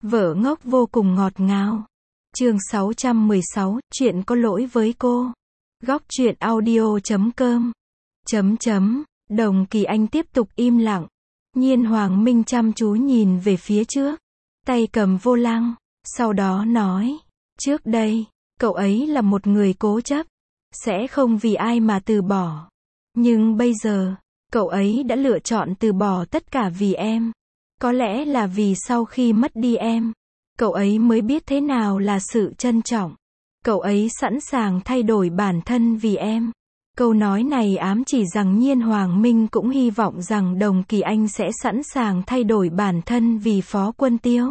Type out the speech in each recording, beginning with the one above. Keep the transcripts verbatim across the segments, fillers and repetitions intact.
Vợ ngốc vô cùng ngọt ngào. Chương sáu trăm mười sáu, chuyện có lỗi với cô. Góc truyện audio chấm com. Chấm chấm, Đồng Kỳ Anh tiếp tục im lặng. Nhiên Hoàng Minh chăm chú nhìn về phía trước, tay cầm vô lăng, sau đó nói, trước đây, cậu ấy là một người cố chấp, sẽ không vì ai mà từ bỏ. Nhưng bây giờ, cậu ấy đã lựa chọn từ bỏ tất cả vì em. Có lẽ là vì sau khi mất đi em, cậu ấy mới biết thế nào là sự trân trọng. Cậu ấy sẵn sàng thay đổi bản thân vì em. Câu nói này ám chỉ rằng Nhiên Hoàng Minh cũng hy vọng rằng Đồng Kỳ Anh sẽ sẵn sàng thay đổi bản thân vì Phó Quân Tiêu.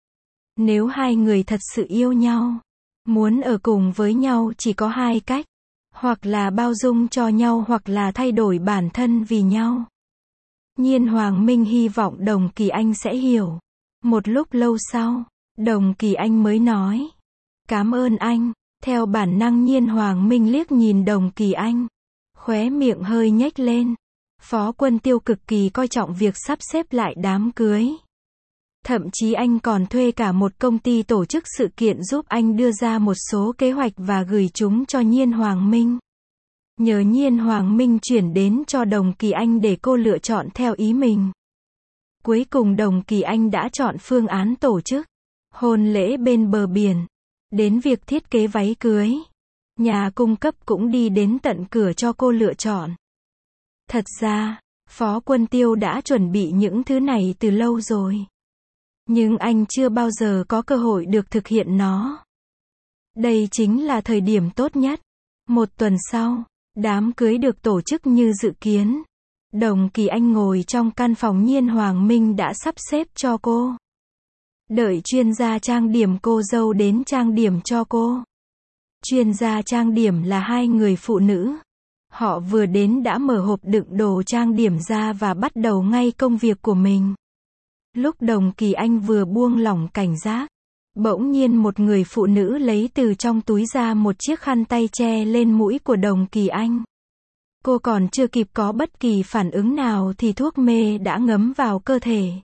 Nếu hai người thật sự yêu nhau, muốn ở cùng với nhau chỉ có hai cách, hoặc là bao dung cho nhau hoặc là thay đổi bản thân vì nhau. Nhiên Hoàng Minh hy vọng Đồng Kỳ Anh sẽ hiểu. Một lúc lâu sau, Đồng Kỳ Anh mới nói, cảm ơn anh. Theo bản năng Nhiên Hoàng Minh liếc nhìn Đồng Kỳ Anh, khóe miệng hơi nhếch lên. Phó Quân Tiêu cực kỳ coi trọng việc sắp xếp lại đám cưới. Thậm chí anh còn thuê cả một công ty tổ chức sự kiện giúp anh đưa ra một số kế hoạch và gửi chúng cho Nhiên Hoàng Minh. Nhờ Nhiên Hoàng Minh chuyển đến cho Đồng Kỳ Anh để cô lựa chọn theo ý mình. Cuối cùng Đồng Kỳ Anh đã chọn phương án tổ chức hôn lễ bên bờ biển. Đến việc thiết kế váy cưới, nhà cung cấp cũng đi đến tận cửa cho cô lựa chọn. Thật ra, Phó Quân Tiêu đã chuẩn bị những thứ này từ lâu rồi. Nhưng anh chưa bao giờ có cơ hội được thực hiện nó. Đây chính là thời điểm tốt nhất. Một tuần sau, đám cưới được tổ chức như dự kiến. Đồng Kỳ Anh ngồi trong căn phòng Nhiên Hoàng Minh đã sắp xếp cho cô. Đợi chuyên gia trang điểm cô dâu đến trang điểm cho cô. Chuyên gia trang điểm là hai người phụ nữ. Họ vừa đến đã mở hộp đựng đồ trang điểm ra và bắt đầu ngay công việc của mình. Lúc Đồng Kỳ Anh vừa buông lỏng cảnh giác, bỗng nhiên một người phụ nữ lấy từ trong túi ra một chiếc khăn tay che lên mũi của Đồng Kỳ Anh. Cô còn chưa kịp có bất kỳ phản ứng nào thì thuốc mê đã ngấm vào cơ thể.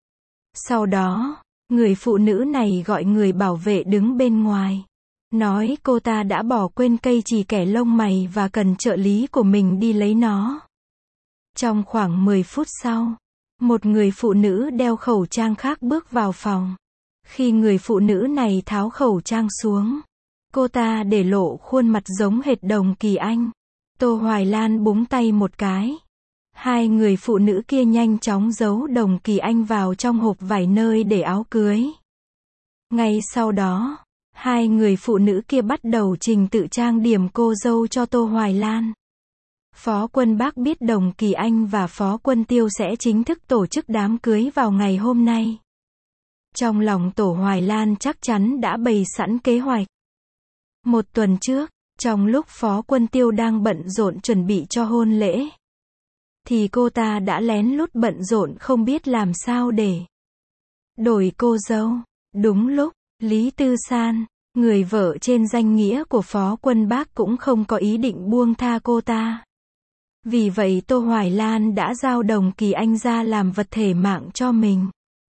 Sau đó, người phụ nữ này gọi người bảo vệ đứng bên ngoài. Nói cô ta đã bỏ quên cây chì kẻ lông mày và cần trợ lý của mình đi lấy nó. Trong khoảng mười phút sau, một người phụ nữ đeo khẩu trang khác bước vào phòng. Khi người phụ nữ này tháo khẩu trang xuống, cô ta để lộ khuôn mặt giống hệt Đồng Kỳ Anh. Tô Hoài Lan búng tay một cái. Hai người phụ nữ kia nhanh chóng giấu Đồng Kỳ Anh vào trong hộp vải nơi để áo cưới. Ngay sau đó, hai người phụ nữ kia bắt đầu trình tự trang điểm cô dâu cho Tô Hoài Lan. Phó Quân Bác biết Đồng Kỳ Anh và Phó Quân Tiêu sẽ chính thức tổ chức đám cưới vào ngày hôm nay. Trong lòng Tổ Hoài Lan chắc chắn đã bày sẵn kế hoạch. Một tuần trước, trong lúc Phó Quân Tiêu đang bận rộn chuẩn bị cho hôn lễ, thì cô ta đã lén lút bận rộn không biết làm sao để đổi cô dâu. Đúng lúc, Lý Tư San, người vợ trên danh nghĩa của Phó Quân Bác cũng không có ý định buông tha cô ta. Vì vậy Tô Hoài Lan đã giao Đồng Kỳ Anh ra làm vật thể mạng cho mình.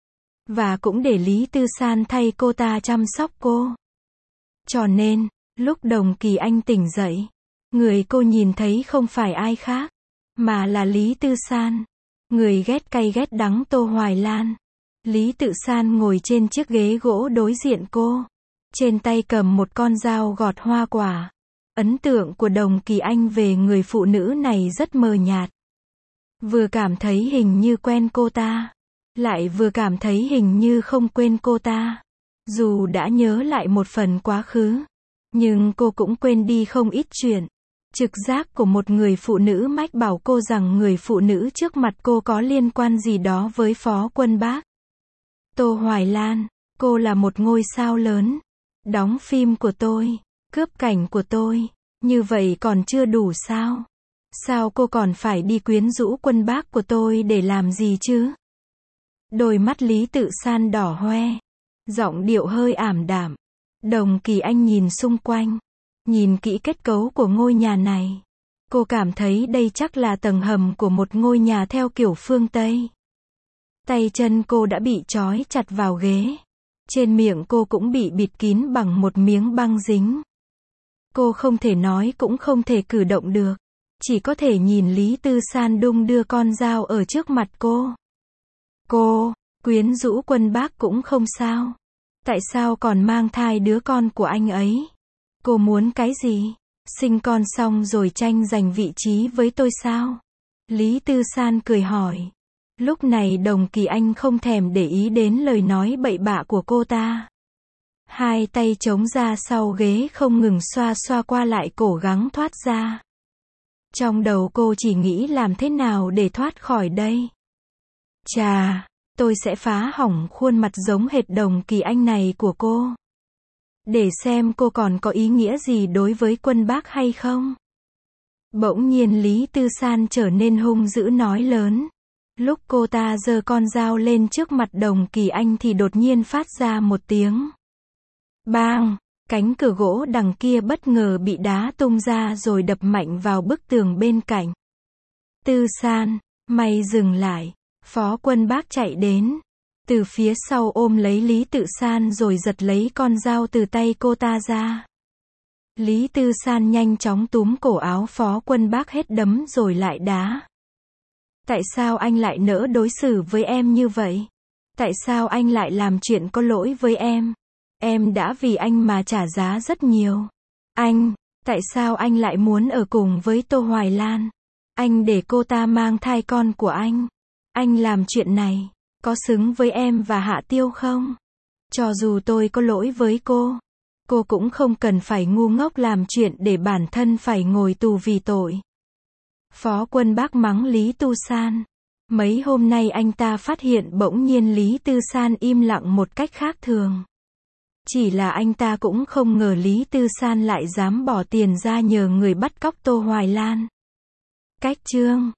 Và cũng để Lý Tư San thay cô ta chăm sóc cô. Cho nên, lúc Đồng Kỳ Anh tỉnh dậy, người cô nhìn thấy không phải ai khác, mà là Lý Tư San, người ghét cay ghét đắng Tô Hoài Lan. Lý Tự San ngồi trên chiếc ghế gỗ đối diện cô, trên tay cầm một con dao gọt hoa quả. Ấn tượng của Đồng Kỳ Anh về người phụ nữ này rất mờ nhạt. Vừa cảm thấy hình như quen cô ta, lại vừa cảm thấy hình như không quên cô ta. Dù đã nhớ lại một phần quá khứ, nhưng cô cũng quên đi không ít chuyện. Trực giác của một người phụ nữ mách bảo cô rằng người phụ nữ trước mặt cô có liên quan gì đó với Phó Quân Bác. Tô Hoài Lan, cô là một ngôi sao lớn. Đóng phim của tôi, cướp cảnh của tôi, như vậy còn chưa đủ sao? Sao cô còn phải đi quyến rũ Quân Bác của tôi để làm gì chứ? Đôi mắt Lý Tự San đỏ hoe, giọng điệu hơi ảm đạm. Đồng Kỳ Anh nhìn xung quanh, nhìn kỹ kết cấu của ngôi nhà này. Cô cảm thấy đây chắc là tầng hầm của một ngôi nhà theo kiểu phương Tây. Tay chân cô đã bị trói chặt vào ghế. Trên miệng cô cũng bị bịt kín bằng một miếng băng dính. Cô không thể nói cũng không thể cử động được. Chỉ có thể nhìn Lý Tư San đung đưa con dao ở trước mặt cô. Cô, quyến rũ Quân Bác cũng không sao. Tại sao còn mang thai đứa con của anh ấy? Cô muốn cái gì? Sinh con xong rồi tranh giành vị trí với tôi sao? Lý Tư San cười hỏi. Lúc này Đồng Kỳ Anh không thèm để ý đến lời nói bậy bạ của cô ta. Hai tay chống ra sau ghế không ngừng xoa xoa qua lại cố gắng thoát ra. Trong đầu cô chỉ nghĩ làm thế nào để thoát khỏi đây. Chà, tôi sẽ phá hỏng khuôn mặt giống hệt Đồng Kỳ Anh này của cô. Để xem cô còn có ý nghĩa gì đối với Quân Bác hay không. Bỗng nhiên Lý Tư San trở nên hung dữ nói lớn. Lúc cô ta giơ con dao lên trước mặt Đồng Kỳ Anh thì đột nhiên phát ra một tiếng bang, cánh cửa gỗ đằng kia bất ngờ bị đá tung ra rồi đập mạnh vào bức tường bên cạnh. Tư San, mày dừng lại. Phó Quân Bác chạy đến. Từ phía sau ôm lấy Lý Tư San rồi giật lấy con dao từ tay cô ta ra. Lý Tư San nhanh chóng túm cổ áo Phó Quân Bác hết đấm rồi lại đá. Tại sao anh lại nỡ đối xử với em như vậy? Tại sao anh lại làm chuyện có lỗi với em? Em đã vì anh mà trả giá rất nhiều. Anh, tại sao anh lại muốn ở cùng với Tô Hoài Lan? Anh để cô ta mang thai con của anh. Anh làm chuyện này, có xứng với em và Hạ Tiêu không? Cho dù tôi có lỗi với cô, cô cũng không cần phải ngu ngốc làm chuyện để bản thân phải ngồi tù vì tội. Phó Quân Bác mắng Lý Tư San. Mấy hôm nay anh ta phát hiện bỗng nhiên Lý Tư San im lặng một cách khác thường. Chỉ là anh ta cũng không ngờ Lý Tư San lại dám bỏ tiền ra nhờ người bắt cóc Tô Hoài Lan. Cách chương